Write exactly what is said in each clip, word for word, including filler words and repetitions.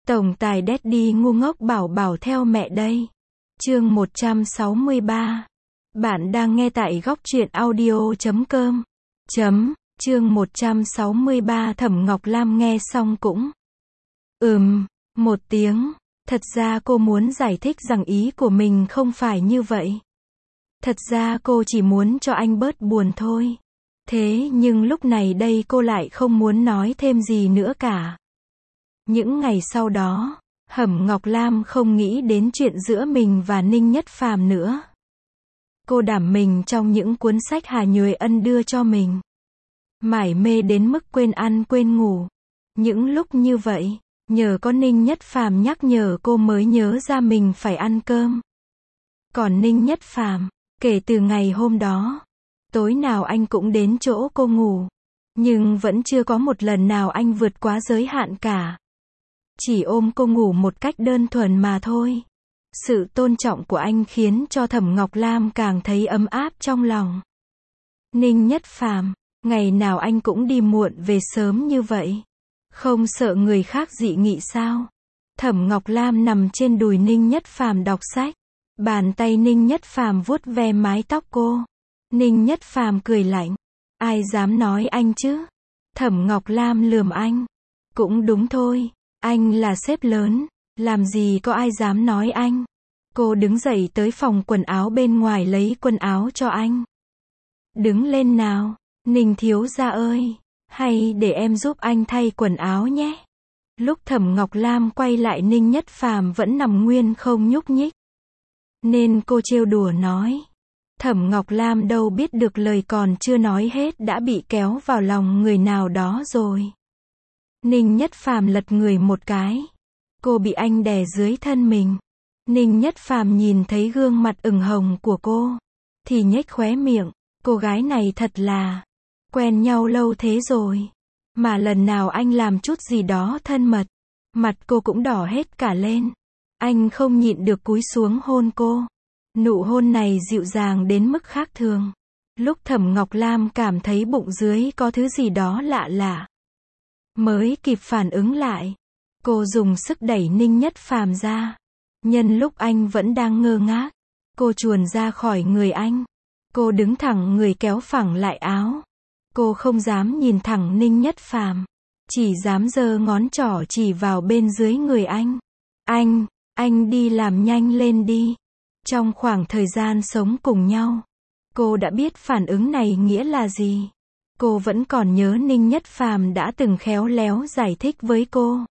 Tổng tài Daddy ngu ngốc bảo bảo theo mẹ đây. Chương một trăm sáu mươi ba. Bạn đang nghe tại góc truyện audio chấm com. Chấm, chương một trăm sáu mươi ba. Thẩm Ngọc Lam nghe xong cũng ừm, một tiếng. Thật ra cô muốn giải thích rằng ý của mình không phải như vậy. Thật ra cô chỉ muốn cho anh bớt buồn thôi. Thế nhưng lúc này đây cô lại không muốn nói thêm gì nữa cả. Những ngày sau đó, Thẩm Ngọc Lam không nghĩ đến chuyện giữa mình và Ninh Nhất Phàm nữa. Cô đảm mình trong những cuốn sách Hà Nhuệ Ân đưa cho mình. Mải mê đến mức quên ăn quên ngủ. Những lúc như vậy, nhờ có Ninh Nhất Phàm nhắc nhở cô mới nhớ ra mình phải ăn cơm. Còn Ninh Nhất Phàm, kể từ ngày hôm đó, tối nào anh cũng đến chỗ cô ngủ. Nhưng vẫn chưa có một lần nào anh vượt quá giới hạn cả. Chỉ ôm cô ngủ một cách đơn thuần mà thôi. Sự tôn trọng của anh khiến cho Thẩm Ngọc Lam càng thấy ấm áp trong lòng. Ninh Nhất Phàm, ngày nào anh cũng đi muộn về sớm như vậy. Không sợ người khác dị nghị sao? Thẩm Ngọc Lam nằm trên đùi Ninh Nhất Phàm đọc sách. Bàn tay Ninh Nhất Phàm vuốt ve mái tóc cô. Ninh Nhất Phàm cười lạnh. Ai dám nói anh chứ? Thẩm Ngọc Lam lườm anh. Cũng đúng thôi. Anh là sếp lớn, làm gì có ai dám nói anh. Cô đứng dậy tới phòng quần áo bên ngoài lấy quần áo cho anh. Đứng lên nào, Ninh thiếu gia ơi, hay để em giúp anh thay quần áo nhé. Lúc Thẩm Ngọc Lam quay lại Ninh Nhất Phàm vẫn nằm nguyên không nhúc nhích. Nên cô trêu đùa nói. Thẩm Ngọc Lam đâu biết được lời còn chưa nói hết đã bị kéo vào lòng người nào đó rồi. Ninh Nhất Phàm lật người một cái. Cô bị anh đè dưới thân mình. Ninh Nhất Phàm nhìn thấy gương mặt ửng hồng của cô, thì nhếch khóe miệng. Cô gái này thật là quen nhau lâu thế rồi. Mà lần nào anh làm chút gì đó thân mật, mặt cô cũng đỏ hết cả lên. Anh không nhịn được cúi xuống hôn cô. Nụ hôn này dịu dàng đến mức khác thường. Lúc Thẩm Ngọc Lam cảm thấy bụng dưới có thứ gì đó lạ lạ. Mới kịp phản ứng lại. Cô dùng sức đẩy Ninh Nhất Phàm ra. Nhân lúc anh vẫn đang ngơ ngác, cô chuồn ra khỏi người anh. Cô đứng thẳng người kéo phẳng lại áo. Cô không dám nhìn thẳng Ninh Nhất Phàm, chỉ dám giơ ngón trỏ chỉ vào bên dưới người anh. Anh, anh đi làm nhanh lên đi. Trong khoảng thời gian sống cùng nhau, cô đã biết phản ứng này nghĩa là gì. Cô vẫn còn nhớ Ninh Nhất Phàm đã từng khéo léo giải thích với cô.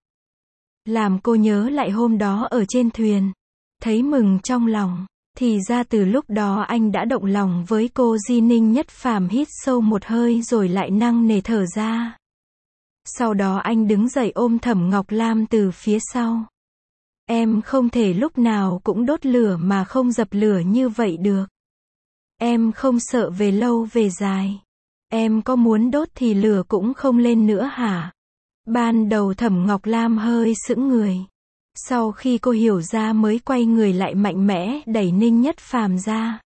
Làm cô nhớ lại hôm đó ở trên thuyền. Thấy mừng trong lòng. Thì ra từ lúc đó anh đã động lòng với cô. Di Ninh Nhất Phàm hít sâu một hơi rồi lại nặng nề thở ra. Sau đó anh đứng dậy ôm Thẩm Ngọc Lam từ phía sau. Em không thể lúc nào cũng đốt lửa mà không dập lửa như vậy được. Em không sợ về lâu về dài. Em có muốn đốt thì lửa cũng không lên nữa hả? Ban đầu Thẩm Ngọc Lam hơi sững người. Sau khi cô hiểu ra mới quay người lại mạnh mẽ đẩy Ninh Nhất Phàm ra.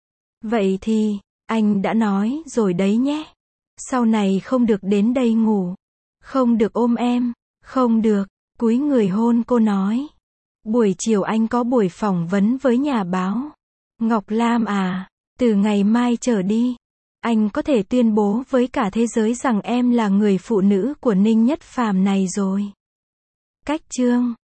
Vậy thì, anh đã nói rồi đấy nhé. Sau này không được đến đây ngủ. Không được ôm em. Không được. Cúi người hôn cô nói. Buổi chiều anh có buổi phỏng vấn với nhà báo. Ngọc Lam à, từ ngày mai trở đi, anh có thể tuyên bố với cả thế giới rằng em là người phụ nữ của Ninh Nhất Phàm này rồi. Cách chương